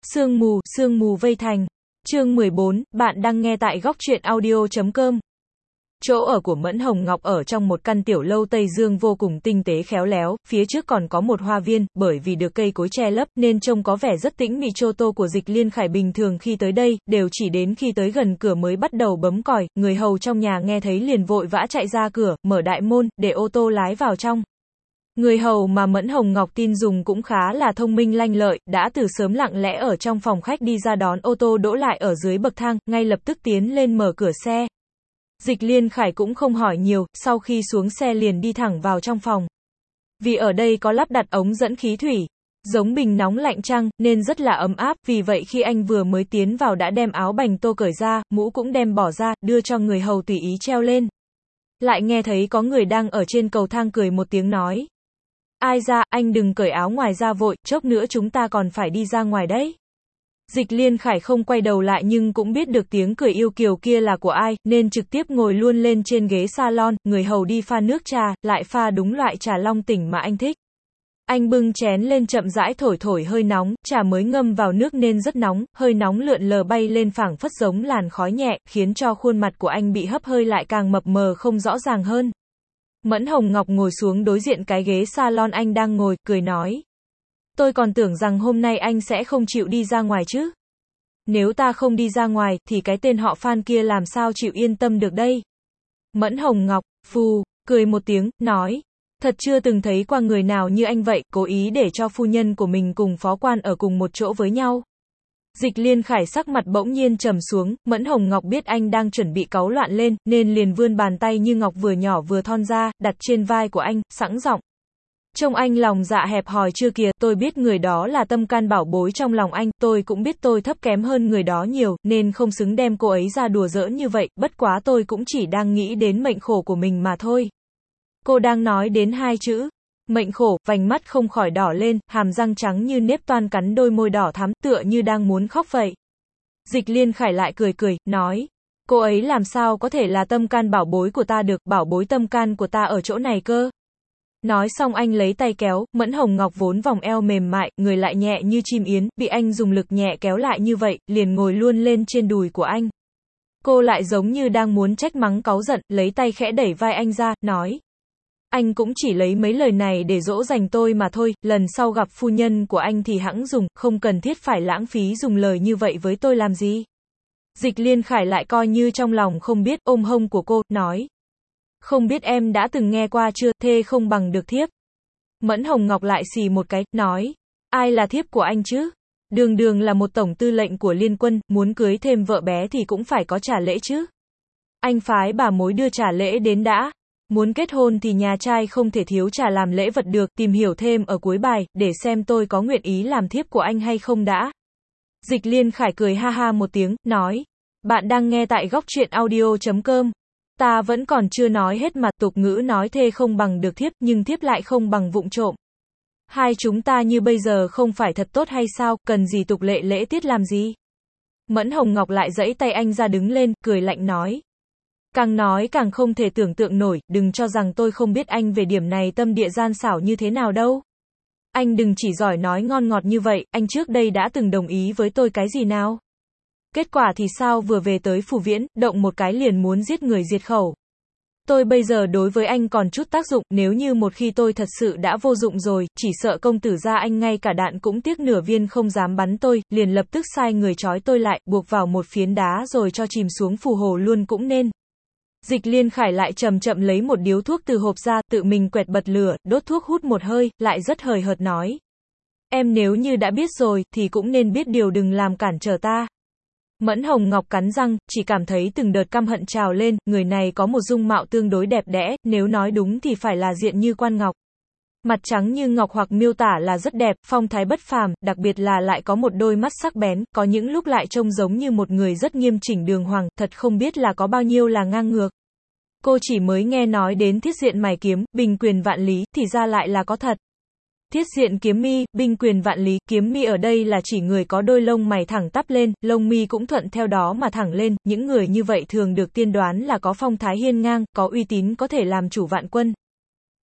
Sương mù vây thành. Chương 14, bạn đang nghe tại góc truyện audio.com. Chỗ ở của Mẫn Hồng Ngọc ở trong một căn tiểu lâu Tây Dương vô cùng tinh tế khéo léo, phía trước còn có một hoa viên, bởi vì được cây cối che lấp, nên trông có vẻ rất tĩnh mịch. Chô tô của Dịch Liên Khải bình thường khi tới đây, đều chỉ đến khi tới gần cửa mới bắt đầu bấm còi, người hầu trong nhà nghe thấy liền vội vã chạy ra cửa, mở đại môn, để ô tô lái vào trong. Người hầu mà Mẫn Hồng Ngọc tin dùng cũng khá là thông minh lanh lợi, đã từ sớm lặng lẽ ở trong phòng khách đi ra đón ô tô đỗ lại ở dưới bậc thang, ngay lập tức tiến lên mở cửa xe. Dịch Liên Khải cũng không hỏi nhiều, sau khi xuống xe liền đi thẳng vào trong phòng. Vì ở đây có lắp đặt ống dẫn khí thủy, giống bình nóng lạnh chăng, nên rất là ấm áp, vì vậy khi anh vừa mới tiến vào đã đem áo bành tô cởi ra, mũ cũng đem bỏ ra, đưa cho người hầu tùy ý treo lên. Lại nghe thấy có người đang ở trên cầu thang cười một tiếng nói. Ai ra, anh đừng cởi áo ngoài ra vội, chốc nữa chúng ta còn phải đi ra ngoài đấy. Dịch Liên Khải không quay đầu lại nhưng cũng biết được tiếng cười yêu kiều kia là của ai, nên trực tiếp ngồi luôn lên trên ghế salon, người hầu đi pha nước trà, lại pha đúng loại trà long tỉnh mà anh thích. Anh bưng chén lên chậm rãi thổi hơi nóng, trà mới ngâm vào nước nên rất nóng, hơi nóng lượn lờ bay lên phảng phất giống làn khói nhẹ, khiến cho khuôn mặt của anh bị hấp hơi lại càng mập mờ không rõ ràng hơn. Mẫn Hồng Ngọc ngồi xuống đối diện cái ghế salon anh đang ngồi, cười nói. Tôi còn tưởng rằng hôm nay anh sẽ không chịu đi ra ngoài chứ. Nếu ta không đi ra ngoài, thì cái tên họ Phan kia làm sao chịu yên tâm được đây. Mẫn Hồng Ngọc, cười một tiếng, nói. Thật chưa từng thấy qua người nào như anh vậy, cố ý để cho phu nhân của mình cùng phó quan ở cùng một chỗ với nhau. Dịch Liên Khải sắc mặt bỗng nhiên trầm xuống, Mẫn Hồng Ngọc biết anh đang chuẩn bị cáu loạn lên, nên liền vươn bàn tay như ngọc vừa nhỏ vừa thon ra, đặt trên vai của anh, sẵn giọng. Trông anh lòng dạ hẹp hòi chưa kìa, tôi biết người đó là tâm can bảo bối trong lòng anh, tôi cũng biết tôi thấp kém hơn người đó nhiều, nên không xứng đem cô ấy ra đùa giỡn như vậy, bất quá tôi cũng chỉ đang nghĩ đến mệnh khổ của mình mà thôi. Cô đang nói đến hai chữ. Mệnh khổ, vành mắt không khỏi đỏ lên, hàm răng trắng như nếp toan cắn đôi môi đỏ thắm, tựa như đang muốn khóc vậy. Dịch Liên Khải lại cười, nói. Cô ấy làm sao có thể là tâm can bảo bối của ta được, bảo bối tâm can của ta ở chỗ này cơ. Nói xong anh lấy tay kéo, Mẫn Hồng Ngọc vốn vòng eo mềm mại, người lại nhẹ như chim yến, bị anh dùng lực nhẹ kéo lại như vậy, liền ngồi luôn lên trên đùi của anh. Cô lại giống như đang muốn trách mắng cáu giận, lấy tay khẽ đẩy vai anh ra, nói. Anh cũng chỉ lấy mấy lời này để dỗ dành tôi mà thôi, lần sau gặp phu nhân của anh thì hẵng dùng, không cần thiết phải lãng phí dùng lời như vậy với tôi làm gì. Dịch Liên Khải lại coi như trong lòng không biết, ôm hông của cô, nói. Không biết em đã từng nghe qua chưa, thê không bằng được thiếp. Mẫn Hồng Ngọc lại xì một cái, nói. Ai là thiếp của anh chứ? Đường là một tổng tư lệnh của liên quân, muốn cưới thêm vợ bé thì cũng phải có trả lễ chứ. Anh phái bà mối đưa trả lễ đến đã. Muốn kết hôn thì nhà trai không thể thiếu trả làm lễ vật được, tìm hiểu thêm ở cuối bài, để xem tôi có nguyện ý làm thiếp của anh hay không đã. Dịch Liên Khải cười ha ha một tiếng, nói. Bạn đang nghe tại góc truyện audio.com. Ta vẫn còn chưa nói hết mà, tục ngữ nói thê không bằng được thiếp, nhưng thiếp lại không bằng vụng trộm. Hai chúng ta như bây giờ không phải thật tốt hay sao, cần gì tục lệ lễ tiết làm gì. Mẫn Hồng Ngọc lại giãy tay anh ra đứng lên, cười lạnh nói. Càng nói càng không thể tưởng tượng nổi, đừng cho rằng tôi không biết anh về điểm này tâm địa gian xảo như thế nào đâu. Anh đừng chỉ giỏi nói ngon ngọt như vậy, anh trước đây đã từng đồng ý với tôi cái gì nào? Kết quả thì sao, vừa về tới phủ viễn, động một cái liền muốn giết người diệt khẩu. Tôi bây giờ đối với anh còn chút tác dụng, nếu như một khi tôi thật sự đã vô dụng rồi, chỉ sợ công tử gia anh ngay cả đạn cũng tiếc nửa viên không dám bắn tôi, liền lập tức sai người trói tôi lại, buộc vào một phiến đá rồi cho chìm xuống phù hồ luôn cũng nên. Dịch Liên Khải lại chậm lấy một điếu thuốc từ hộp ra, tự mình quẹt bật lửa, đốt thuốc hút một hơi, lại rất hời hợt nói. Em nếu như đã biết rồi, thì cũng nên biết điều đừng làm cản trở ta. Mẫn Hồng Ngọc cắn răng, chỉ cảm thấy từng đợt căm hận trào lên, người này có một dung mạo tương đối đẹp đẽ, nếu nói đúng thì phải là diện như quan ngọc. Mặt trắng như ngọc hoặc miêu tả là rất đẹp, phong thái bất phàm, đặc biệt là lại có một đôi mắt sắc bén, có những lúc lại trông giống như một người rất nghiêm chỉnh đường hoàng, thật không biết là có bao nhiêu là ngang ngược. Cô chỉ mới nghe nói đến thiết diện mày kiếm, binh quyền vạn lý, thì ra lại là có thật. Thiết diện kiếm mi, binh quyền vạn lý, kiếm mi ở đây là chỉ người có đôi lông mày thẳng tắp lên, lông mi cũng thuận theo đó mà thẳng lên, những người như vậy thường được tiên đoán là có phong thái hiên ngang, có uy tín có thể làm chủ vạn quân.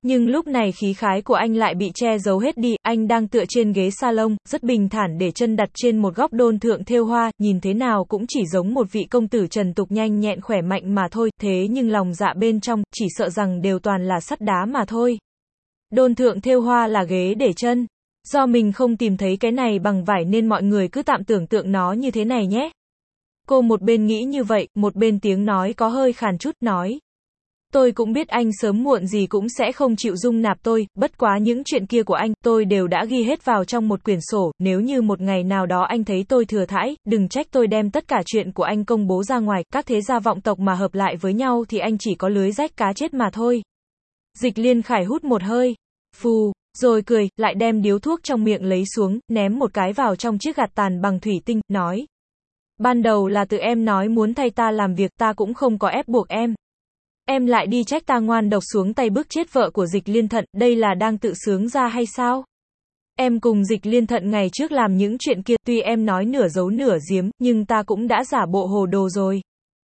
Nhưng lúc này khí khái của anh lại bị che giấu hết đi, anh đang tựa trên ghế salon, rất bình thản để chân đặt trên một góc đôn thượng thêu hoa, nhìn thế nào cũng chỉ giống một vị công tử trần tục nhanh nhẹn khỏe mạnh mà thôi, thế nhưng lòng dạ bên trong, chỉ sợ rằng đều toàn là sắt đá mà thôi. Đôn thượng thêu hoa là ghế để chân. Do mình không tìm thấy cái này bằng vải nên mọi người cứ tạm tưởng tượng nó như thế này nhé. Cô một bên nghĩ như vậy, một bên tiếng nói có hơi khàn chút, nói. Tôi cũng biết anh sớm muộn gì cũng sẽ không chịu dung nạp tôi, bất quá những chuyện kia của anh, tôi đều đã ghi hết vào trong một quyển sổ, nếu như một ngày nào đó anh thấy tôi thừa thãi, đừng trách tôi đem tất cả chuyện của anh công bố ra ngoài, các thế gia vọng tộc mà hợp lại với nhau thì anh chỉ có lưới rách cá chết mà thôi. Dịch Liên Khải hút một hơi, phù, rồi cười, lại đem điếu thuốc trong miệng lấy xuống, ném một cái vào trong chiếc gạt tàn bằng thủy tinh, nói. Ban đầu là tự em nói muốn thay ta làm việc, ta cũng không có ép buộc em. Em lại đi trách ta ngoan độc xuống tay bức chết vợ của Dịch Liên Thận, đây là đang tự sướng ra hay sao? Em cùng Dịch Liên Thận ngày trước làm những chuyện kia, tuy em nói nửa giấu nửa giếm, nhưng ta cũng đã giả bộ hồ đồ rồi.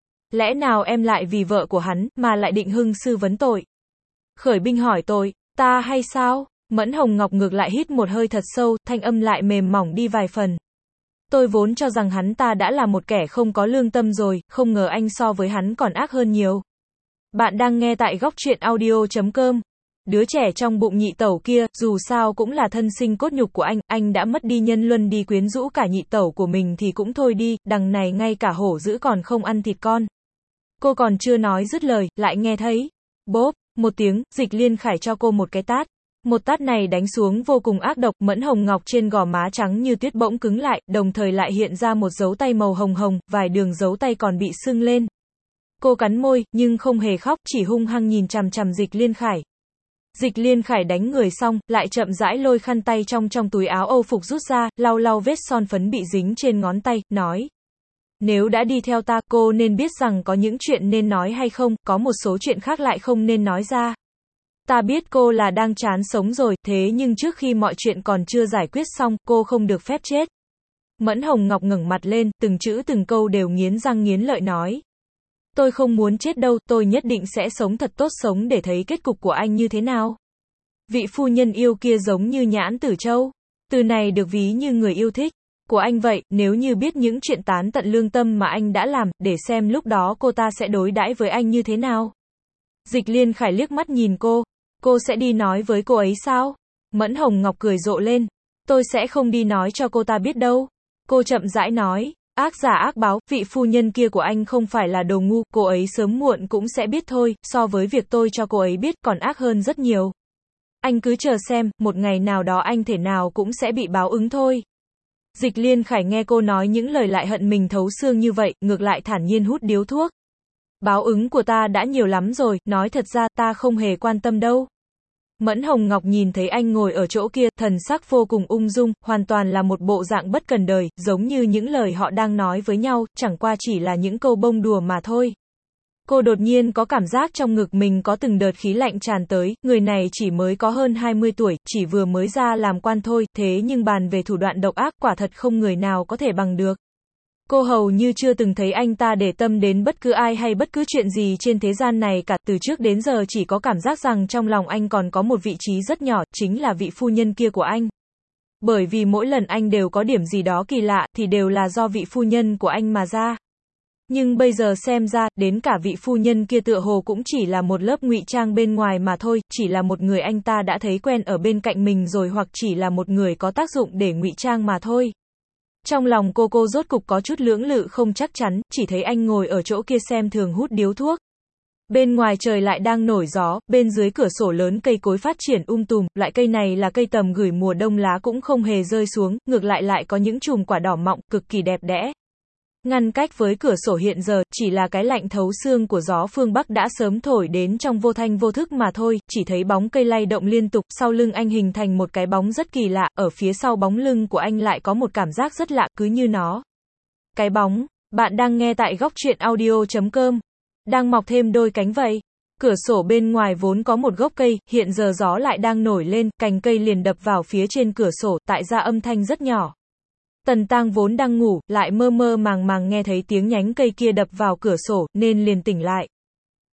Lẽ nào em lại vì vợ của hắn, mà lại định hưng sư vấn tội? Khởi binh hỏi tội, ta hay sao? Mẫn Hồng Ngọc ngược lại hít một hơi thật sâu, thanh âm lại mềm mỏng đi vài phần. Tôi vốn cho rằng hắn ta đã là một kẻ không có lương tâm rồi, không ngờ anh so với hắn còn ác hơn nhiều. Bạn đang nghe tại góc truyện audio.com. Đứa trẻ trong bụng nhị tẩu kia, dù sao cũng là thân sinh cốt nhục của anh đã mất đi nhân luân đi quyến rũ cả nhị tẩu của mình thì cũng thôi đi, đằng này ngay cả hổ dữ còn không ăn thịt con. Cô còn chưa nói dứt lời, lại nghe thấy. Bốp, một tiếng, Dịch Liên Khải cho cô một cái tát. Một tát này đánh xuống vô cùng ác độc, Mẫn Hồng Ngọc trên gò má trắng như tuyết bỗng cứng lại, đồng thời lại hiện ra một dấu tay màu hồng hồng, vài đường dấu tay còn bị sưng lên. Cô cắn môi, nhưng không hề khóc, chỉ hung hăng nhìn chằm chằm Dịch Liên Khải. Dịch Liên Khải đánh người xong, lại chậm rãi lôi khăn tay trong túi áo Âu phục rút ra, lau lau vết son phấn bị dính trên ngón tay, nói. Nếu đã đi theo ta, cô nên biết rằng có những chuyện nên nói hay không, có một số chuyện khác lại không nên nói ra. Ta biết cô là đang chán sống rồi, thế nhưng trước khi mọi chuyện còn chưa giải quyết xong, cô không được phép chết. Mẫn Hồng Ngọc ngẩng mặt lên, từng chữ từng câu đều nghiến răng nghiến lợi nói. Tôi không muốn chết đâu, tôi nhất định sẽ sống thật tốt, sống để thấy kết cục của anh như thế nào. Vị phu nhân yêu kia giống như nhãn tử châu. Từ này được ví như người yêu thích của anh vậy, nếu như biết những chuyện tán tận lương tâm mà anh đã làm, để xem lúc đó cô ta sẽ đối đãi với anh như thế nào. Dịch Liên Khải liếc mắt nhìn cô sẽ đi nói với cô ấy sao? Mẫn Hồng Ngọc cười rộ lên, tôi sẽ không đi nói cho cô ta biết đâu. Cô chậm rãi nói, ác giả ác báo, vị phu nhân kia của anh không phải là đồ ngu, cô ấy sớm muộn cũng sẽ biết thôi, so với việc tôi cho cô ấy biết còn ác hơn rất nhiều. Anh cứ chờ xem, một ngày nào đó anh thể nào cũng sẽ bị báo ứng thôi. Dịch Liên Khải nghe cô nói những lời lại hận mình thấu xương như vậy, ngược lại thản nhiên hút điếu thuốc. Báo ứng của ta đã nhiều lắm rồi, nói thật ra ta không hề quan tâm đâu. Mẫn Hồng Ngọc nhìn thấy anh ngồi ở chỗ kia, thần sắc vô cùng ung dung, hoàn toàn là một bộ dạng bất cần đời, giống như những lời họ đang nói với nhau, chẳng qua chỉ là những câu bông đùa mà thôi. Cô đột nhiên có cảm giác trong ngực mình có từng đợt khí lạnh tràn tới, người này chỉ mới có hơn 20 tuổi, chỉ vừa mới ra làm quan thôi, thế nhưng bàn về thủ đoạn độc ác quả thật không người nào có thể bằng được. Cô hầu như chưa từng thấy anh ta để tâm đến bất cứ ai hay bất cứ chuyện gì trên thế gian này cả, từ trước đến giờ chỉ có cảm giác rằng trong lòng anh còn có một vị trí rất nhỏ, chính là vị phu nhân kia của anh. Bởi vì mỗi lần anh đều có điểm gì đó kỳ lạ, thì đều là do vị phu nhân của anh mà ra. Nhưng bây giờ xem ra, đến cả vị phu nhân kia tựa hồ cũng chỉ là một lớp ngụy trang bên ngoài mà thôi, chỉ là một người anh ta đã thấy quen ở bên cạnh mình rồi, hoặc chỉ là một người có tác dụng để ngụy trang mà thôi. Trong lòng cô rốt cục có chút lưỡng lự không chắc chắn, chỉ thấy anh ngồi ở chỗ kia xem thường hút điếu thuốc. Bên ngoài trời lại đang nổi gió, bên dưới cửa sổ lớn cây cối phát triển tùm, loại cây này là cây tầm gửi mùa đông lá cũng không hề rơi xuống, ngược lại có những chùm quả đỏ mọng, cực kỳ đẹp đẽ. Ngăn cách với cửa sổ hiện giờ, chỉ là cái lạnh thấu xương của gió phương Bắc đã sớm thổi đến trong vô thanh vô thức mà thôi, chỉ thấy bóng cây lay động liên tục, sau lưng anh hình thành một cái bóng rất kỳ lạ, ở phía sau bóng lưng của anh lại có một cảm giác rất lạ, cứ như nó. Cái bóng, bạn đang nghe tại góc truyện audio.com, đang mọc thêm đôi cánh vậy. Cửa sổ bên ngoài vốn có một gốc cây, hiện giờ gió lại đang nổi lên, cành cây liền đập vào phía trên cửa sổ, tại ra âm thanh rất nhỏ. Tần Tang vốn đang ngủ, lại mơ màng nghe thấy tiếng nhánh cây kia đập vào cửa sổ, nên liền tỉnh lại.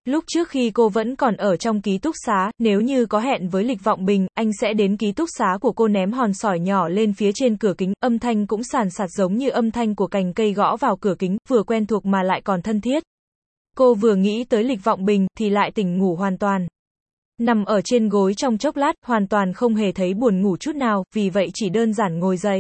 Lúc trước khi cô vẫn còn ở trong ký túc xá, nếu như có hẹn với Lịch Vọng Bình, anh sẽ đến ký túc xá của cô ném hòn sỏi nhỏ lên phía trên cửa kính, âm thanh cũng sàn sạt giống như âm thanh của cành cây gõ vào cửa kính, vừa quen thuộc mà lại còn thân thiết. Cô vừa nghĩ tới Lịch Vọng Bình, thì lại tỉnh ngủ hoàn toàn. Nằm ở trên gối trong chốc lát, hoàn toàn không hề thấy buồn ngủ chút nào, vì vậy chỉ đơn giản ngồi dậy.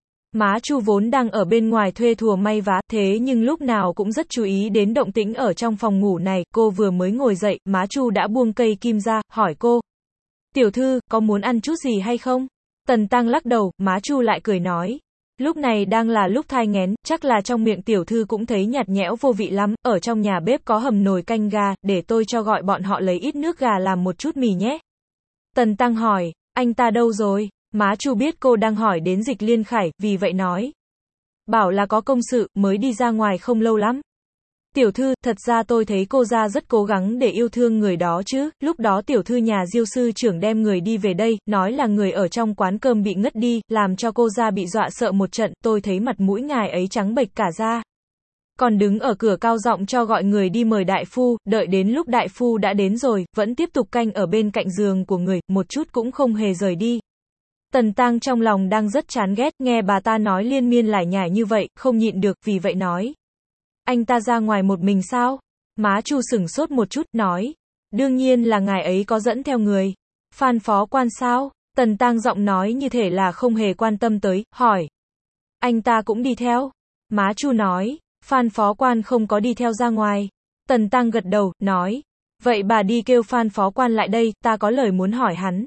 Má Chu vốn đang ở bên ngoài thuê thùa may vá, thế nhưng lúc nào cũng rất chú ý đến động tĩnh ở trong phòng ngủ này, cô vừa mới ngồi dậy, má Chu đã buông cây kim ra, hỏi cô. Tiểu thư, có muốn ăn chút gì hay không? Tần Tăng lắc đầu, má Chu lại cười nói. Lúc này đang là lúc thai nghén, chắc là trong miệng tiểu thư cũng thấy nhạt nhẽo vô vị lắm, ở trong nhà bếp có hầm nồi canh gà, để tôi cho gọi bọn họ lấy ít nước gà làm một chút mì nhé. Tần Tăng hỏi, anh ta đâu rồi? Má Chu biết cô đang hỏi đến Dịch Liên Khải, vì vậy nói. Bảo là có công sự, mới đi ra ngoài không lâu lắm. Tiểu thư, thật ra tôi thấy cô ra rất cố gắng để yêu thương người đó chứ, lúc đó tiểu thư nhà Diêu sư trưởng đem người đi về đây, nói là người ở trong quán cơm bị ngất đi, làm cho cô ra bị dọa sợ một trận, tôi thấy mặt mũi ngài ấy trắng bệch cả ra. Còn đứng ở cửa cao giọng cho gọi người đi mời đại phu, đợi đến lúc đại phu đã đến rồi, vẫn tiếp tục canh ở bên cạnh giường của người, một chút cũng không hề rời đi. Tần Tăng trong lòng đang rất chán ghét, nghe bà ta nói liên miên lải nhải như vậy, không nhịn được, vì vậy nói. Anh ta ra ngoài một mình sao? Má Chu sửng sốt một chút, nói. Đương nhiên là ngài ấy có dẫn theo người. Phan phó quan sao? Tần Tăng giọng nói như thể là không hề quan tâm tới, hỏi. Anh ta cũng đi theo. Má Chu nói. Phan phó quan không có đi theo ra ngoài. Tần Tăng gật đầu, nói. Vậy bà đi kêu Phan phó quan lại đây, ta có lời muốn hỏi hắn.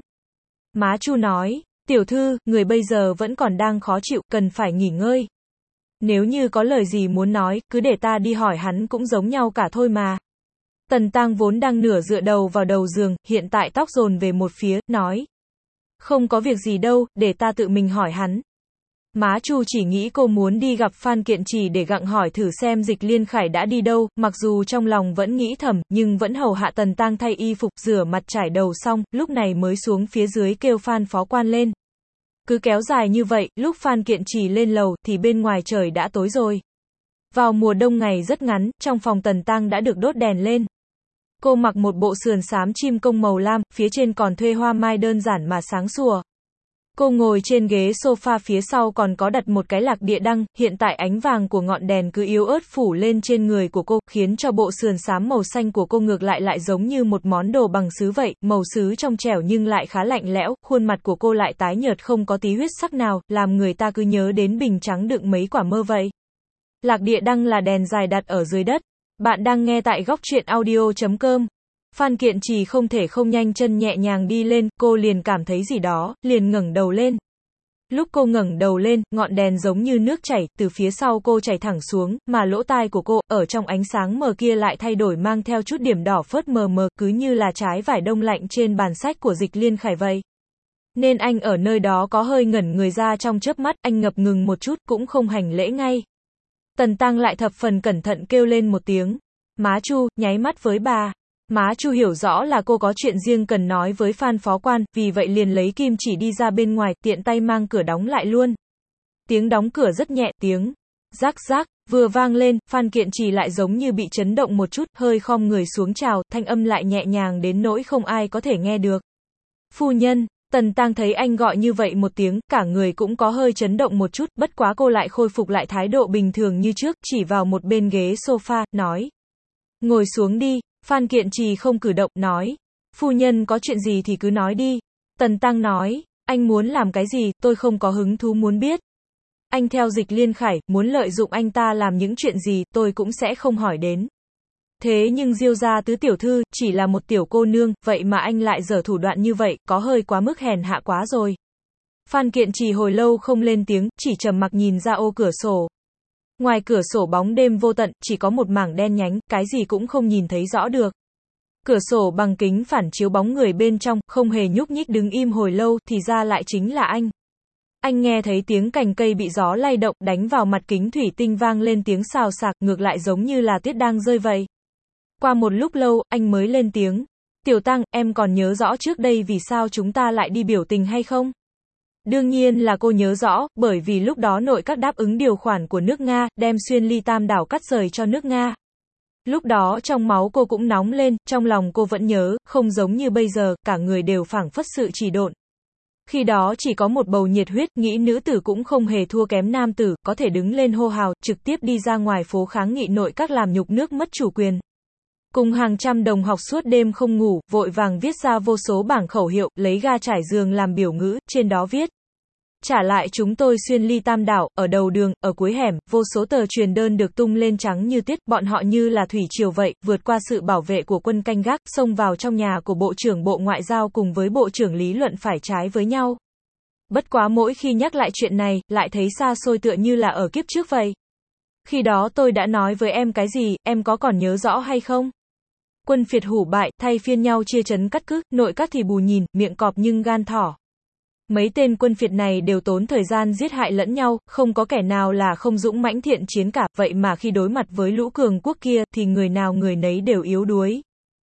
Má Chu nói. Tiểu thư, người bây giờ vẫn còn đang khó chịu, cần phải nghỉ ngơi. Nếu như có lời gì muốn nói, cứ để ta đi hỏi hắn cũng giống nhau cả thôi mà. Tần Tăng vốn đang nửa dựa đầu vào đầu giường, hiện tại tóc dồn về một phía, nói. Không có việc gì đâu, để ta tự mình hỏi hắn. Má Chu chỉ nghĩ cô muốn đi gặp Phan Kiện Trì để gặng hỏi thử xem Dịch Liên Khải đã đi đâu, mặc dù trong lòng vẫn nghĩ thầm, nhưng vẫn hầu hạ Tần Tăng thay y phục, rửa mặt trải đầu xong, lúc này mới xuống phía dưới kêu Phan phó quan lên. Cứ kéo dài như vậy, lúc Phan Kiện Trì lên lầu, thì bên ngoài trời đã tối rồi. Vào mùa đông ngày rất ngắn, trong phòng Tần Tăng đã được đốt đèn lên. Cô mặc một bộ sườn xám chim công màu lam, phía trên còn thuê hoa mai đơn giản mà sáng sủa. Cô ngồi trên ghế sofa, phía sau còn có đặt một cái lạc địa đăng, hiện tại ánh vàng của ngọn đèn cứ yếu ớt phủ lên trên người của cô, khiến cho bộ sườn xám màu xanh của cô ngược lại giống như một món đồ bằng sứ vậy, màu sứ trong trẻo nhưng lại khá lạnh lẽo, khuôn mặt của cô lại tái nhợt không có tí huyết sắc nào, làm người ta cứ nhớ đến bình trắng đựng mấy quả mơ vậy. Lạc địa đăng là đèn dài đặt ở dưới đất. Bạn đang nghe tại góc truyện audio.com. Phan Kiện Trì không thể không nhanh chân nhẹ nhàng đi lên, cô liền cảm thấy gì đó, liền ngẩng đầu lên. Lúc cô ngẩng đầu lên, ngọn đèn giống như nước chảy, từ phía sau cô chảy thẳng xuống, mà lỗ tai của cô, ở trong ánh sáng mờ kia lại thay đổi mang theo chút điểm đỏ phớt mờ mờ, cứ như là trái vải đông lạnh trên bàn sách của Dịch Liên Khải vậy. Nên anh ở nơi đó có hơi ngẩn người ra trong chớp mắt, anh ngập ngừng một chút, cũng không hành lễ ngay. Tần Tăng lại thập phần cẩn thận kêu lên một tiếng. Má Chu, nháy mắt với bà. Má Chu hiểu rõ là cô có chuyện riêng cần nói với Phan phó quan, vì vậy liền lấy kim chỉ đi ra bên ngoài, tiện tay mang cửa đóng lại luôn. Tiếng đóng cửa rất nhẹ, tiếng rắc rắc vừa vang lên, Phan Kiện Trì lại giống như bị chấn động một chút, hơi khom người xuống chào, thanh âm lại nhẹ nhàng đến nỗi không ai có thể nghe được. Phu nhân. Tần Tăng thấy anh gọi như vậy một tiếng, cả người cũng có hơi chấn động một chút, bất quá cô lại khôi phục lại thái độ bình thường như trước, chỉ vào một bên ghế sofa, nói. Ngồi xuống đi. Phan Kiện Trì không cử động, nói. Phu nhân có chuyện gì thì cứ nói đi. Tần Tăng nói. Anh muốn làm cái gì, tôi không có hứng thú muốn biết. Anh theo Dịch Liên Khải, muốn lợi dụng anh ta làm những chuyện gì, tôi cũng sẽ không hỏi đến. Thế nhưng Diêu gia tứ tiểu thư, chỉ là một tiểu cô nương, vậy mà anh lại giở thủ đoạn như vậy, có hơi quá mức hèn hạ quá rồi. Phan Kiện Trì hồi lâu không lên tiếng, chỉ trầm mặc nhìn ra ô cửa sổ. Ngoài cửa sổ bóng đêm vô tận, chỉ có một mảng đen nhánh, cái gì cũng không nhìn thấy rõ được. Cửa sổ bằng kính phản chiếu bóng người bên trong, không hề nhúc nhích đứng im hồi lâu, thì ra lại chính là anh. Anh nghe thấy tiếng cành cây bị gió lay động, đánh vào mặt kính thủy tinh vang lên tiếng xào xạc, ngược lại giống như là tuyết đang rơi vậy. Qua một lúc lâu, anh mới lên tiếng. Tiểu Tăng, em còn nhớ rõ trước đây vì sao chúng ta lại đi biểu tình hay không? Đương nhiên là cô nhớ rõ, bởi vì lúc đó nội các đáp ứng điều khoản của nước Nga, đem Xuyên Ly Tam đảo cắt rời cho nước Nga. Lúc đó trong máu cô cũng nóng lên, trong lòng cô vẫn nhớ, không giống như bây giờ, cả người đều phảng phất sự trì độn. Khi đó chỉ có một bầu nhiệt huyết, nghĩ nữ tử cũng không hề thua kém nam tử, có thể đứng lên hô hào, trực tiếp đi ra ngoài phố kháng nghị nội các làm nhục nước mất chủ quyền. Cùng hàng trăm đồng học suốt đêm không ngủ, vội vàng viết ra vô số bảng khẩu hiệu, lấy ga trải giường làm biểu ngữ, trên đó viết: trả lại chúng tôi xuyên ly tam đảo, ở đầu đường, ở cuối hẻm, vô số tờ truyền đơn được tung lên trắng như tuyết, bọn họ như là thủy triều vậy, vượt qua sự bảo vệ của quân canh gác, xông vào trong nhà của Bộ trưởng Bộ Ngoại giao cùng với Bộ trưởng lý luận phải trái với nhau. Bất quá mỗi khi nhắc lại chuyện này, lại thấy xa xôi tựa như là ở kiếp trước vậy. Khi đó tôi đã nói với em cái gì, em có còn nhớ rõ hay không? Quân phiệt hủ bại, thay phiên nhau chia trấn cắt cứ, nội các thì bù nhìn, miệng cọp nhưng gan thỏ. Mấy tên quân phiệt này đều tốn thời gian giết hại lẫn nhau, không có kẻ nào là không dũng mãnh thiện chiến cả, vậy mà khi đối mặt với lũ cường quốc kia, thì người nào người nấy đều yếu đuối.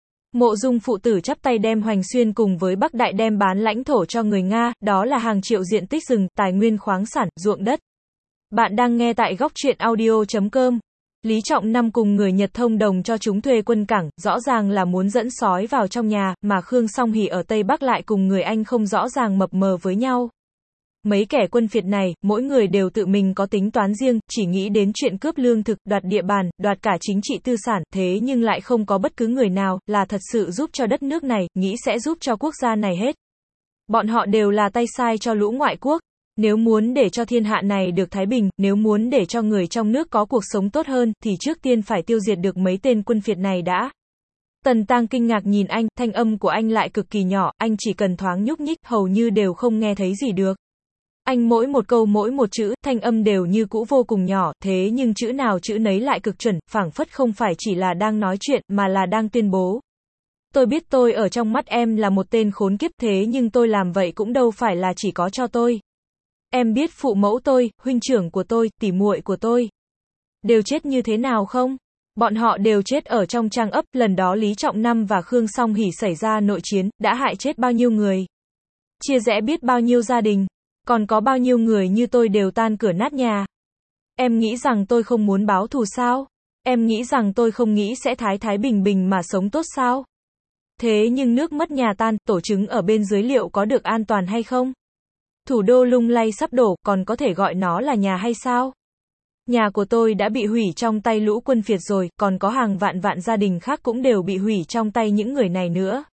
Mộ Dung phụ tử chắp tay đem Hoành Xuyên cùng với Bắc Đại đem bán lãnh thổ cho người Nga, đó là hàng triệu diện tích rừng, tài nguyên khoáng sản, ruộng đất. Bạn đang nghe tại góc truyện audio.com. Lý Trọng Năm cùng người Nhật thông đồng cho chúng thuê quân cảng, rõ ràng là muốn dẫn sói vào trong nhà, mà Khương Song Hỉ ở Tây Bắc lại cùng người Anh không rõ ràng mập mờ với nhau. Mấy kẻ quân phiệt này, mỗi người đều tự mình có tính toán riêng, chỉ nghĩ đến chuyện cướp lương thực, đoạt địa bàn, đoạt cả chính trị tư sản, thế nhưng lại không có bất cứ người nào là thật sự giúp cho đất nước này, nghĩ sẽ giúp cho quốc gia này hết. Bọn họ đều là tay sai cho lũ ngoại quốc. Nếu muốn để cho thiên hạ này được thái bình, nếu muốn để cho người trong nước có cuộc sống tốt hơn, thì trước tiên phải tiêu diệt được mấy tên quân phiệt này đã. Tần Tăng kinh ngạc nhìn anh, thanh âm của anh lại cực kỳ nhỏ, anh chỉ cần thoáng nhúc nhích, hầu như đều không nghe thấy gì được. Anh mỗi một câu mỗi một chữ, thanh âm đều như cũ vô cùng nhỏ, thế nhưng chữ nào chữ nấy lại cực chuẩn, phảng phất không phải chỉ là đang nói chuyện, mà là đang tuyên bố. Tôi biết tôi ở trong mắt em là một tên khốn kiếp, thế nhưng tôi làm vậy cũng đâu phải là chỉ có cho tôi. Em biết phụ mẫu tôi, huynh trưởng của tôi, tỉ muội của tôi đều chết như thế nào không? Bọn họ đều chết ở trong trang ấp, lần đó Lý Trọng Năm và Khương Song Hỉ xảy ra nội chiến, đã hại chết bao nhiêu người? Chia rẽ biết bao nhiêu gia đình? Còn có bao nhiêu người như tôi đều tan cửa nát nhà? Em nghĩ rằng tôi không muốn báo thù sao? Em nghĩ rằng tôi không nghĩ sẽ thái thái bình bình mà sống tốt sao? Thế nhưng nước mất nhà tan, tổ trứng ở bên dưới liệu có được an toàn hay không? Thủ đô lung lay sắp đổ, còn có thể gọi nó là nhà hay sao? Nhà của tôi đã bị hủy trong tay lũ quân phiệt rồi, còn có hàng vạn vạn gia đình khác cũng đều bị hủy trong tay những người này nữa.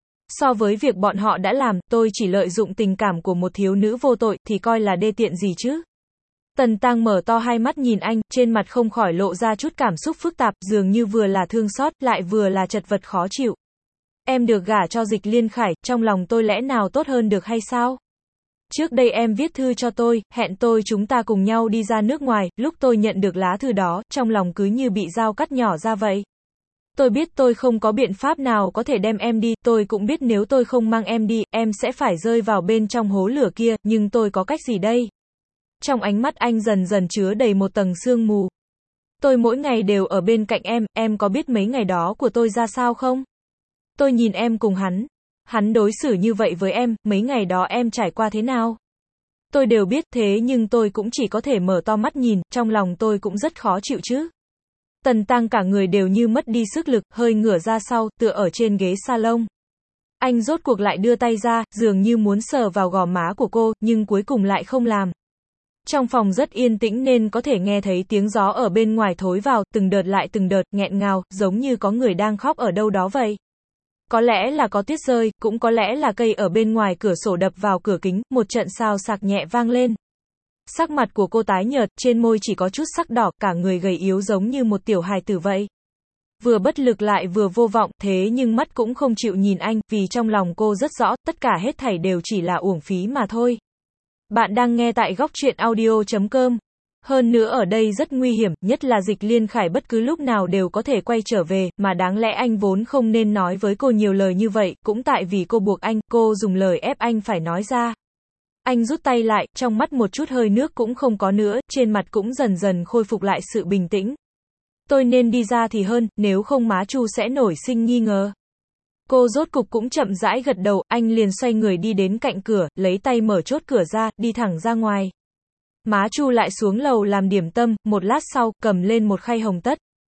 So với việc bọn họ đã làm, tôi chỉ lợi dụng tình cảm của một thiếu nữ vô tội, thì coi là đê tiện gì chứ? Tần Tăng mở to hai mắt nhìn anh, trên mặt không khỏi lộ ra chút cảm xúc phức tạp, dường như vừa là thương xót, lại vừa là chật vật khó chịu. Em được gả cho Dịch Liên Khải, trong lòng tôi lẽ nào tốt hơn được hay sao? Trước đây em viết thư cho tôi, hẹn tôi chúng ta cùng nhau đi ra nước ngoài, lúc tôi nhận được lá thư đó, trong lòng cứ như bị dao cắt nhỏ ra vậy. Tôi biết tôi không có biện pháp nào có thể đem em đi, tôi cũng biết nếu tôi không mang em đi, em sẽ phải rơi vào bên trong hố lửa kia, nhưng tôi có cách gì đây? Trong ánh mắt anh dần dần chứa đầy một tầng sương mù. Tôi mỗi ngày đều ở bên cạnh em có biết mấy ngày đó của tôi ra sao không? Tôi nhìn em cùng hắn đối xử như vậy với em, mấy ngày đó em trải qua thế nào? Tôi đều biết, thế nhưng tôi cũng chỉ có thể mở to mắt nhìn, trong lòng tôi cũng rất khó chịu chứ. Tần Tăng cả người đều như mất đi sức lực, hơi ngửa ra sau, tựa ở trên ghế salon. Anh rốt cuộc lại đưa tay ra, dường như muốn sờ vào gò má của cô, nhưng cuối cùng lại không làm. Trong phòng rất yên tĩnh nên có thể nghe thấy tiếng gió ở bên ngoài thối vào, từng đợt lại từng đợt, nghẹn ngào, giống như có người đang khóc ở đâu đó vậy. Có lẽ là có tuyết rơi, cũng có lẽ là cây ở bên ngoài cửa sổ đập vào cửa kính, một trận xào xạc nhẹ vang lên. Sắc mặt của cô tái nhợt, trên môi chỉ có chút sắc đỏ, cả người gầy yếu giống như một tiểu hài tử vậy. Vừa bất lực lại vừa vô vọng, thế nhưng mắt cũng không chịu nhìn anh, vì trong lòng cô rất rõ, tất cả hết thảy đều chỉ là uổng phí mà thôi. Bạn đang nghe tại góc truyện audio.com. Hơn nữa ở đây rất nguy hiểm, nhất là Dịch Liên Khải bất cứ lúc nào đều có thể quay trở về, mà đáng lẽ anh vốn không nên nói với cô nhiều lời như vậy, cũng tại vì cô buộc anh, cô dùng lời ép anh phải nói ra. Anh rút tay lại, trong mắt một chút hơi nước cũng không có nữa, trên mặt cũng dần dần khôi phục lại sự bình tĩnh. Tôi nên đi ra thì hơn, nếu không má Chu sẽ nổi sinh nghi ngờ. Cô rốt cục cũng chậm rãi gật đầu, anh liền xoay người đi đến cạnh cửa, lấy tay mở chốt cửa ra, đi thẳng ra ngoài. Má Chu lại xuống lầu làm điểm tâm, một lát sau, cầm lên một khay hồng tất.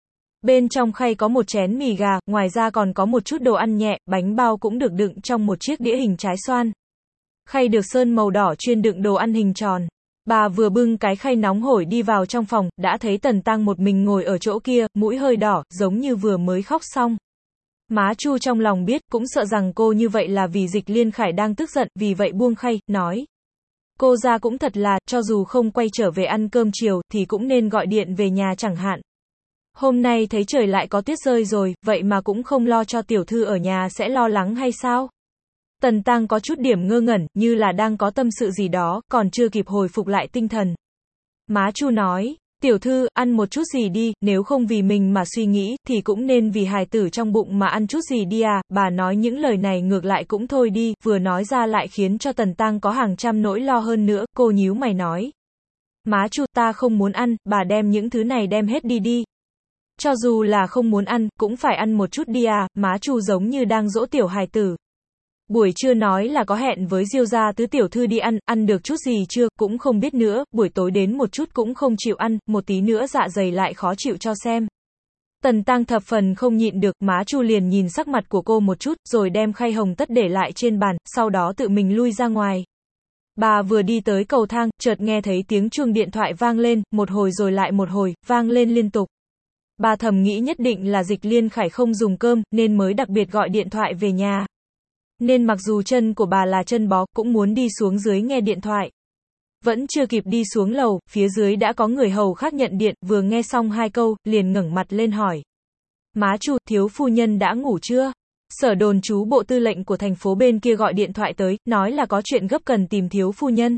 Bên trong khay có một chén mì gà, ngoài ra còn có một chút đồ ăn nhẹ, bánh bao cũng được đựng trong một chiếc đĩa hình trái xoan. Khay được sơn màu đỏ chuyên đựng đồ ăn hình tròn. Bà vừa bưng cái khay nóng hổi đi vào trong phòng, đã thấy Tần Tăng một mình ngồi ở chỗ kia, mũi hơi đỏ, giống như vừa mới khóc xong. Má Chu trong lòng biết, cũng sợ rằng cô như vậy là vì Dịch Liên Khải đang tức giận, vì vậy buông khay, nói. Cô ra cũng thật là, cho dù không quay trở về ăn cơm chiều, thì cũng nên gọi điện về nhà chẳng hạn. Hôm nay thấy trời lại có tuyết rơi rồi, vậy mà cũng không lo cho tiểu thư ở nhà sẽ lo lắng hay sao? Tần Tăng có chút điểm ngơ ngẩn, như là đang có tâm sự gì đó, còn chưa kịp hồi phục lại tinh thần. Má Chu nói, tiểu thư, ăn một chút gì đi, nếu không vì mình mà suy nghĩ, thì cũng nên vì hài tử trong bụng mà ăn chút gì đi à, bà nói những lời này ngược lại cũng thôi đi, vừa nói ra lại khiến cho Tần Tăng có hàng trăm nỗi lo hơn nữa, cô nhíu mày nói. Má Chu, ta không muốn ăn, bà đem những thứ này đem hết đi đi. Cho dù là không muốn ăn, cũng phải ăn một chút đi à, má Chu giống như đang dỗ tiểu hài tử. Buổi trưa nói là có hẹn với Diêu gia tứ tiểu thư đi ăn được chút gì chưa, cũng không biết nữa, buổi tối đến một chút cũng không chịu ăn, một tí nữa dạ dày lại khó chịu cho xem. Tần Tăng thập phần không nhịn được, má Chu liền nhìn sắc mặt của cô một chút, rồi đem khay hồng tất để lại trên bàn, sau đó tự mình lui ra ngoài. Bà vừa đi tới cầu thang, chợt nghe thấy tiếng chuông điện thoại vang lên, một hồi rồi lại một hồi, vang lên liên tục. Bà thầm nghĩ nhất định là Dịch Liên Khải không dùng cơm, nên mới đặc biệt gọi điện thoại về nhà. Nên mặc dù chân của bà là chân bó, cũng muốn đi xuống dưới nghe điện thoại. Vẫn chưa kịp đi xuống lầu, phía dưới đã có người hầu khác nhận điện, vừa nghe xong hai câu, liền ngẩng mặt lên hỏi. Má Chu, thiếu phu nhân đã ngủ chưa? Sở đồn trú bộ tư lệnh của thành phố bên kia gọi điện thoại tới, nói là có chuyện gấp cần tìm thiếu phu nhân.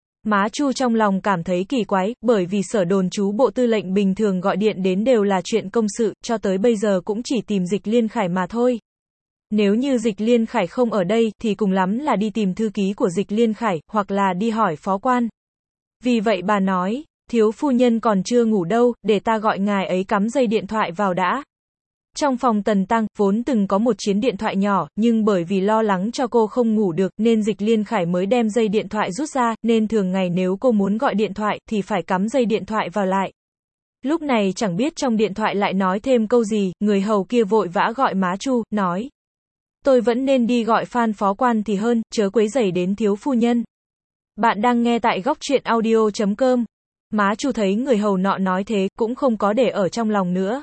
Má Chu trong lòng cảm thấy kỳ quái, bởi vì sở đồn trú bộ tư lệnh bình thường gọi điện đến đều là chuyện công sự, cho tới bây giờ cũng chỉ tìm Dịch Liên Khải mà thôi. Nếu như Dịch Liên Khải không ở đây, thì cùng lắm là đi tìm thư ký của Dịch Liên Khải, hoặc là đi hỏi phó quan. Vì vậy bà nói, thiếu phu nhân còn chưa ngủ đâu, để ta gọi ngài ấy cắm dây điện thoại vào đã. Trong phòng Tần Tăng, vốn từng có một chiếc điện thoại nhỏ, nhưng bởi vì lo lắng cho cô không ngủ được, nên Dịch Liên Khải mới đem dây điện thoại rút ra, nên thường ngày nếu cô muốn gọi điện thoại, thì phải cắm dây điện thoại vào lại. Lúc này chẳng biết trong điện thoại lại nói thêm câu gì, người hầu kia vội vã gọi má Chu, nói. Tôi vẫn nên đi gọi Phan phó quan thì hơn, chớ quấy rầy đến thiếu phu nhân. Bạn đang nghe tại góc truyện audio.com. Má Chu thấy người hầu nọ nói thế, cũng không có để ở trong lòng nữa.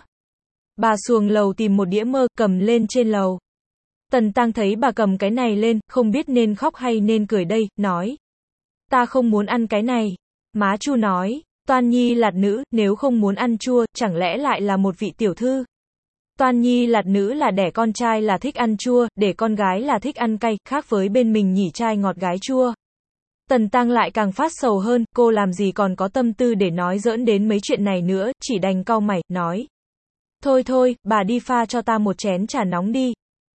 Bà xuồng lầu tìm một đĩa mơ, cầm lên trên lầu. Tần Tăng thấy bà cầm cái này lên, không biết nên khóc hay nên cười đây, nói. Ta không muốn ăn cái này. Má Chu nói, Toan Nhi lạt nữ, nếu không muốn ăn chua, chẳng lẽ lại là một vị tiểu thư. Toan Nhi lạt nữ là đẻ con trai là thích ăn chua, để con gái là thích ăn cay, khác với bên mình nhỉ trai ngọt gái chua. Tần Tăng lại càng phát sầu hơn, cô làm gì còn có tâm tư để nói giỡn đến mấy chuyện này nữa, chỉ đành cau mày, nói. Thôi thôi, bà đi pha cho ta một chén trà nóng đi.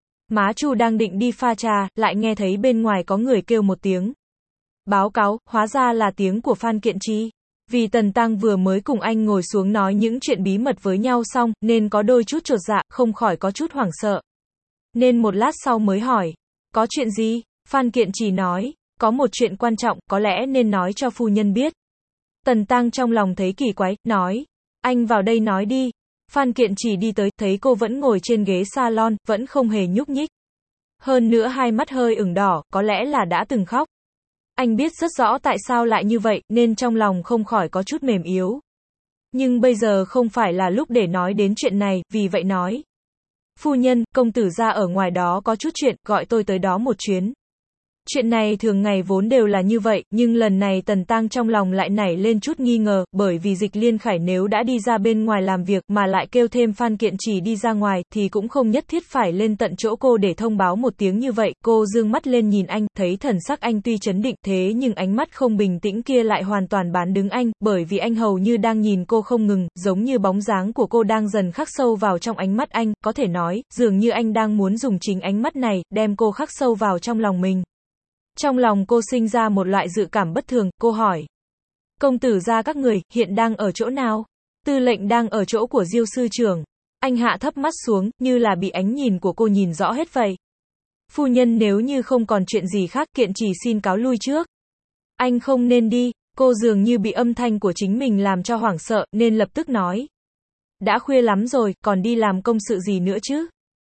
Má Chu đang định đi pha trà, lại nghe thấy bên ngoài có người kêu một tiếng. Báo cáo, hóa ra là tiếng của Phan Kiện Chi. Vì Tần Tăng vừa mới cùng anh ngồi xuống nói những chuyện bí mật với nhau xong, nên có đôi chút chột dạ, không khỏi có chút hoảng sợ. Nên một lát sau mới hỏi, có chuyện gì? Phan Kiện Trì nói, có một chuyện quan trọng, có lẽ nên nói cho phu nhân biết. Tần Tăng trong lòng thấy kỳ quái, nói, anh vào đây nói đi. Phan Kiện Trì đi tới, thấy cô vẫn ngồi trên ghế salon, vẫn không hề nhúc nhích. Hơn nữa hai mắt hơi ửng đỏ, có lẽ là đã từng khóc. Anh biết rất rõ tại sao lại như vậy, nên trong lòng không khỏi có chút mềm yếu. Nhưng bây giờ không phải là lúc để nói đến chuyện này, vì vậy nói. Phu nhân, công tử ra ở ngoài đó có chút chuyện, gọi tôi tới đó một chuyến. Chuyện này thường ngày vốn đều là như vậy, nhưng lần này Tần Tăng trong lòng lại nảy lên chút nghi ngờ, bởi vì Dịch Liên Khải nếu đã đi ra bên ngoài làm việc mà lại kêu thêm Phan Kiện Trì đi ra ngoài, thì cũng không nhất thiết phải lên tận chỗ cô để thông báo một tiếng như vậy. Cô dương mắt lên nhìn anh, thấy thần sắc anh tuy trấn định, thế nhưng ánh mắt không bình tĩnh kia lại hoàn toàn bán đứng anh, bởi vì anh hầu như đang nhìn cô không ngừng, giống như bóng dáng của cô đang dần khắc sâu vào trong ánh mắt anh, có thể nói, dường như anh đang muốn dùng chính ánh mắt này, đem cô khắc sâu vào trong lòng mình. Trong lòng cô sinh ra một loại dự cảm bất thường, cô hỏi. Công tử gia các người, hiện đang ở chỗ nào? Tư lệnh đang ở chỗ của Diêu sư trưởng. Anh hạ thấp mắt xuống, như là bị ánh nhìn của cô nhìn rõ hết vậy. Phu nhân nếu như không còn chuyện gì khác, Kiện Trì xin cáo lui trước. Anh không nên đi, cô dường như bị âm thanh của chính mình làm cho hoảng sợ, nên lập tức nói. Đã khuya lắm rồi, còn đi làm công sự gì nữa chứ?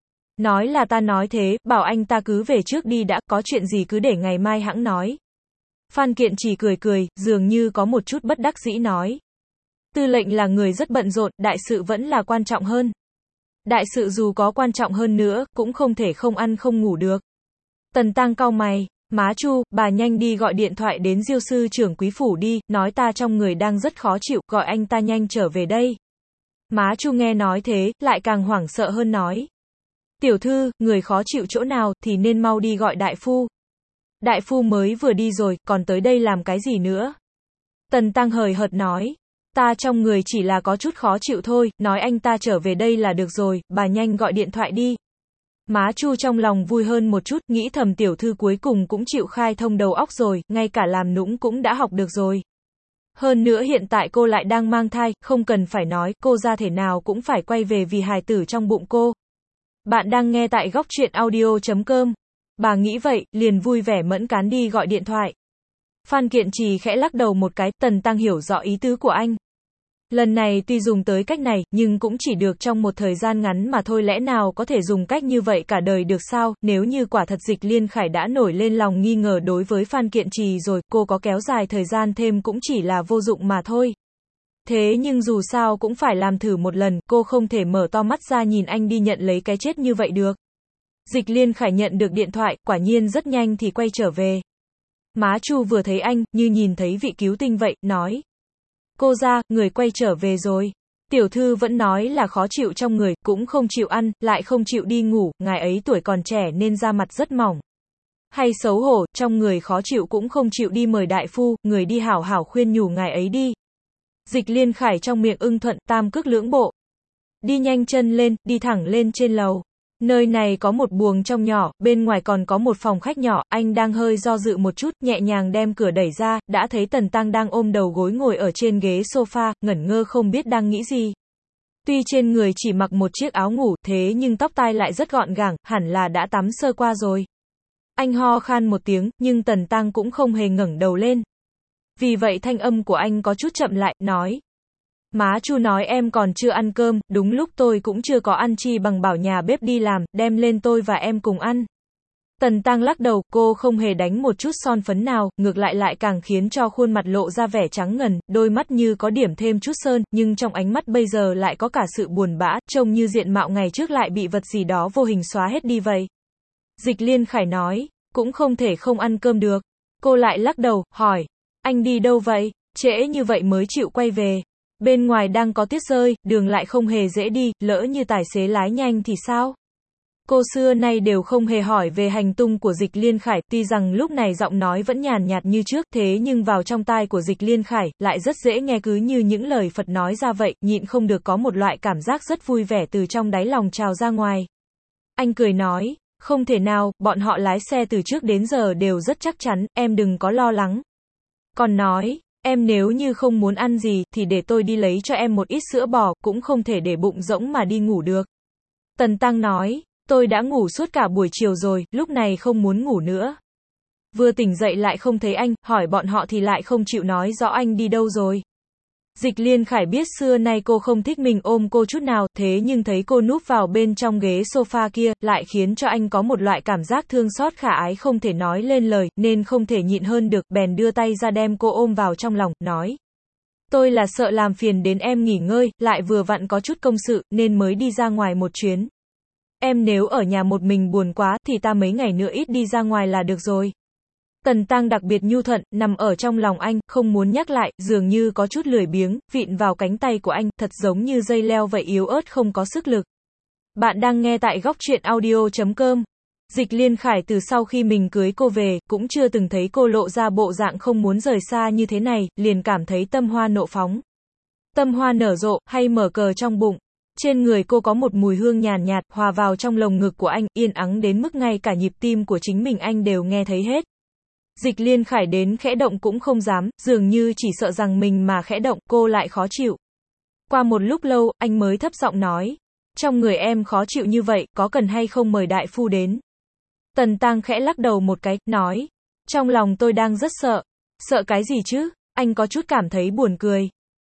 Nói là ta nói thế, bảo anh ta cứ về trước đi đã, có chuyện gì cứ để ngày mai hẵng nói. Phan Kiện Trì cười cười, dường như có một chút bất đắc dĩ nói. Tư lệnh là người rất bận rộn, đại sự vẫn là quan trọng hơn. Đại sự dù có quan trọng hơn nữa, cũng không thể không ăn không ngủ được. Tần Tăng cau mày, má Chu, bà nhanh đi gọi điện thoại đến Diêu sư trưởng Quý phủ đi, nói ta trong người đang rất khó chịu, gọi anh ta nhanh trở về đây. Má Chu nghe nói thế, lại càng hoảng sợ hơn nói. Tiểu thư, người khó chịu chỗ nào, thì nên mau đi gọi đại phu. Đại phu mới vừa đi rồi, còn tới đây làm cái gì nữa? Tần Tăng hời hợt nói. Ta trong người chỉ là có chút khó chịu thôi, nói anh ta trở về đây là được rồi, bà nhanh gọi điện thoại đi. Má Chu trong lòng vui hơn một chút, nghĩ thầm tiểu thư cuối cùng cũng chịu khai thông đầu óc rồi, ngay cả làm nũng cũng đã học được rồi. Hơn nữa hiện tại cô lại đang mang thai, không cần phải nói, cô ra thể nào cũng phải quay về vì hài tử trong bụng cô. Bạn đang nghe tại góc truyện audio.com. Bà nghĩ vậy, liền vui vẻ mẫn cán đi gọi điện thoại. Phan Kiện Trì khẽ lắc đầu một cái, Tần Tăng hiểu rõ ý tứ của anh. Lần này tuy dùng tới cách này, nhưng cũng chỉ được trong một thời gian ngắn mà thôi, lẽ nào có thể dùng cách như vậy cả đời được sao? Nếu như quả thật Dịch Liên Khải đã nổi lên lòng nghi ngờ đối với Phan Kiện Trì rồi, cô có kéo dài thời gian thêm cũng chỉ là vô dụng mà thôi. Thế nhưng dù sao cũng phải làm thử một lần, cô không thể mở to mắt ra nhìn anh đi nhận lấy cái chết như vậy được. Dịch Liên Khải nhận được điện thoại, quả nhiên rất nhanh thì quay trở về. Má Chu vừa thấy anh, như nhìn thấy vị cứu tinh vậy, nói. Cô ra, người quay trở về rồi. Tiểu thư vẫn nói là khó chịu trong người, cũng không chịu ăn, lại không chịu đi ngủ, ngài ấy tuổi còn trẻ nên da mặt rất mỏng. Hay xấu hổ, trong người khó chịu cũng không chịu đi mời đại phu, người đi hảo hảo khuyên nhủ ngài ấy đi. Dịch Liên Khải trong miệng ưng thuận, tam cước lưỡng bộ. Đi nhanh chân lên, đi thẳng lên trên lầu. Nơi này có một buồng trong nhỏ, bên ngoài còn có một phòng khách nhỏ, anh đang hơi do dự một chút, nhẹ nhàng đem cửa đẩy ra, đã thấy Tần Tăng đang ôm đầu gối ngồi ở trên ghế sofa, ngẩn ngơ không biết đang nghĩ gì. Tuy trên người chỉ mặc một chiếc áo ngủ, thế nhưng tóc tai lại rất gọn gàng, hẳn là đã tắm sơ qua rồi. Anh ho khan một tiếng, nhưng Tần Tăng cũng không hề ngẩng đầu lên. Vì vậy thanh âm của anh có chút chậm lại, nói. Má Chu nói em còn chưa ăn cơm, đúng lúc tôi cũng chưa có ăn, chi bằng bảo nhà bếp đi làm, đem lên tôi và em cùng ăn. Tần Tăng lắc đầu, cô không hề đánh một chút son phấn nào, ngược lại lại càng khiến cho khuôn mặt lộ ra vẻ trắng ngần, đôi mắt như có điểm thêm chút sơn, nhưng trong ánh mắt bây giờ lại có cả sự buồn bã, trông như diện mạo ngày trước lại bị vật gì đó vô hình xóa hết đi vậy. Dịch Liên Khải nói, cũng không thể không ăn cơm được. Cô lại lắc đầu, hỏi, anh đi đâu vậy, trễ như vậy mới chịu quay về. Bên ngoài đang có tuyết rơi, đường lại không hề dễ đi, lỡ như tài xế lái nhanh thì sao? Cô xưa nay đều không hề hỏi về hành tung của Dịch Liên Khải, tuy rằng lúc này giọng nói vẫn nhàn nhạt như trước, thế nhưng vào trong tai của Dịch Liên Khải, lại rất dễ nghe, cứ như những lời Phật nói ra vậy, nhịn không được có một loại cảm giác rất vui vẻ từ trong đáy lòng trào ra ngoài. Anh cười nói, không thể nào, bọn họ lái xe từ trước đến giờ đều rất chắc chắn, em đừng có lo lắng. Còn nói, em nếu như không muốn ăn gì, thì để tôi đi lấy cho em một ít sữa bò, cũng không thể để bụng rỗng mà đi ngủ được. Tần Tăng nói, tôi đã ngủ suốt cả buổi chiều rồi, lúc này không muốn ngủ nữa. Vừa tỉnh dậy lại không thấy anh, hỏi bọn họ thì lại không chịu nói rõ anh đi đâu rồi. Dịch Liên Khải biết xưa nay cô không thích mình ôm cô chút nào, thế nhưng thấy cô núp vào bên trong ghế sofa kia, lại khiến cho anh có một loại cảm giác thương xót khả ái không thể nói lên lời, nên không thể nhịn hơn được, bèn đưa tay ra đem cô ôm vào trong lòng, nói. Tôi là sợ làm phiền đến em nghỉ ngơi, lại vừa vặn có chút công sự, nên mới đi ra ngoài một chuyến. Em nếu ở nhà một mình buồn quá, thì ta mấy ngày nữa ít đi ra ngoài là được rồi. Tần Tăng đặc biệt nhu thuận, nằm ở trong lòng anh, không muốn nhắc lại, dường như có chút lười biếng, vịn vào cánh tay của anh, thật giống như dây leo vậy, yếu ớt không có sức lực. Bạn đang nghe tại góc truyện audio.com. Dịch Liên Khải từ sau khi mình cưới cô về, cũng chưa từng thấy cô lộ ra bộ dạng không muốn rời xa như thế này, liền cảm thấy tâm hoa nộ phóng. Tâm hoa nở rộ, hay mở cờ trong bụng. Trên người cô có một mùi hương nhàn nhạt, hòa vào trong lồng ngực của anh, yên ắng đến mức ngay cả nhịp tim của chính mình anh đều nghe thấy hết. Dịch Liên Khải đến khẽ động cũng không dám, dường như chỉ sợ rằng mình mà khẽ động, cô lại khó chịu. Qua một lúc lâu, anh mới thấp giọng nói. Trong người em khó chịu như vậy, có cần hay không mời đại phu đến? Tần Tăng khẽ lắc đầu một cái, nói. Trong lòng tôi đang rất sợ. Sợ cái gì chứ? Anh có chút cảm thấy buồn cười.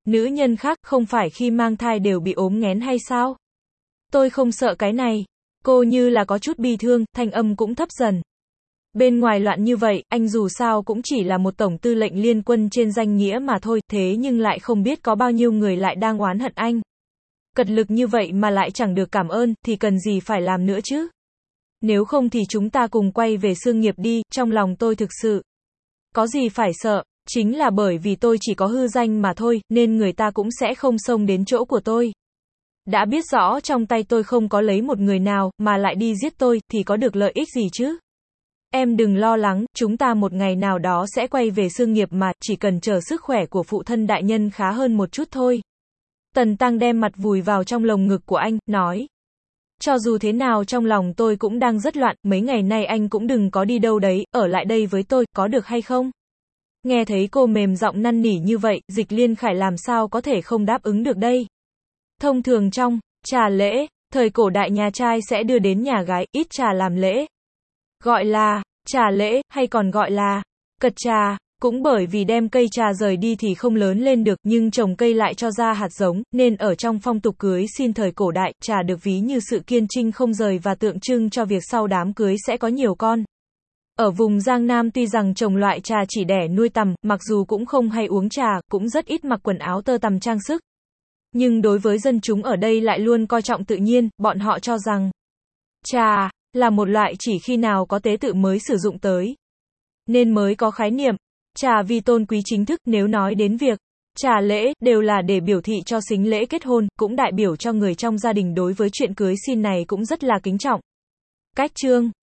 Nữ nhân khác không phải khi mang thai đều bị ốm nghén hay sao? Tôi không sợ cái này. Cô như là có chút bi thương, thanh âm cũng thấp dần. Bên ngoài loạn như vậy, anh dù sao cũng chỉ là một tổng tư lệnh liên quân trên danh nghĩa mà thôi, thế nhưng lại không biết có bao nhiêu người lại đang oán hận anh. Cật lực như vậy mà lại chẳng được cảm ơn, thì cần gì phải làm nữa chứ? Nếu không thì chúng ta cùng quay về Sương Nghiệp đi, trong lòng tôi thực sự có gì phải sợ, chính là bởi vì tôi chỉ có hư danh mà thôi, nên người ta cũng sẽ không xông đến chỗ của tôi. Đã biết rõ trong tay tôi không có lấy một người nào, mà lại đi giết tôi, thì có được lợi ích gì chứ? Em đừng lo lắng, chúng ta một ngày nào đó sẽ quay về Sương Nghiệp mà, chỉ cần chờ sức khỏe của phụ thân đại nhân khá hơn một chút thôi. Tần Tăng đem mặt vùi vào trong lồng ngực của anh, nói. Cho dù thế nào trong lòng tôi cũng đang rất loạn, mấy ngày nay anh cũng đừng có đi đâu đấy, ở lại đây với tôi, có được hay không? Nghe thấy cô mềm giọng năn nỉ như vậy, Dịch Liên Khải làm sao có thể không đáp ứng được đây? Thông thường trong trà lễ, thời cổ đại nhà trai sẽ đưa đến nhà gái ít trà làm lễ. Gọi là trà lễ, hay còn gọi là cật trà. Cũng bởi vì đem cây trà rời đi thì không lớn lên được, nhưng trồng cây lại cho ra hạt giống, nên ở trong phong tục cưới xin thời cổ đại, trà được ví như sự kiên trinh không rời và tượng trưng cho việc sau đám cưới sẽ có nhiều con. Ở vùng Giang Nam tuy rằng trồng loại trà chỉ đẻ nuôi tằm, mặc dù cũng không hay uống trà, cũng rất ít mặc quần áo tơ tằm trang sức. Nhưng đối với dân chúng ở đây lại luôn coi trọng tự nhiên, bọn họ cho rằng trà là một loại chỉ khi nào có tế tự mới sử dụng tới, nên mới có khái niệm trà vi tôn quý chính thức. Nếu nói đến việc trà lễ, đều là để biểu thị cho sính lễ kết hôn, cũng đại biểu cho người trong gia đình đối với chuyện cưới xin này cũng rất là kính trọng. Cách chương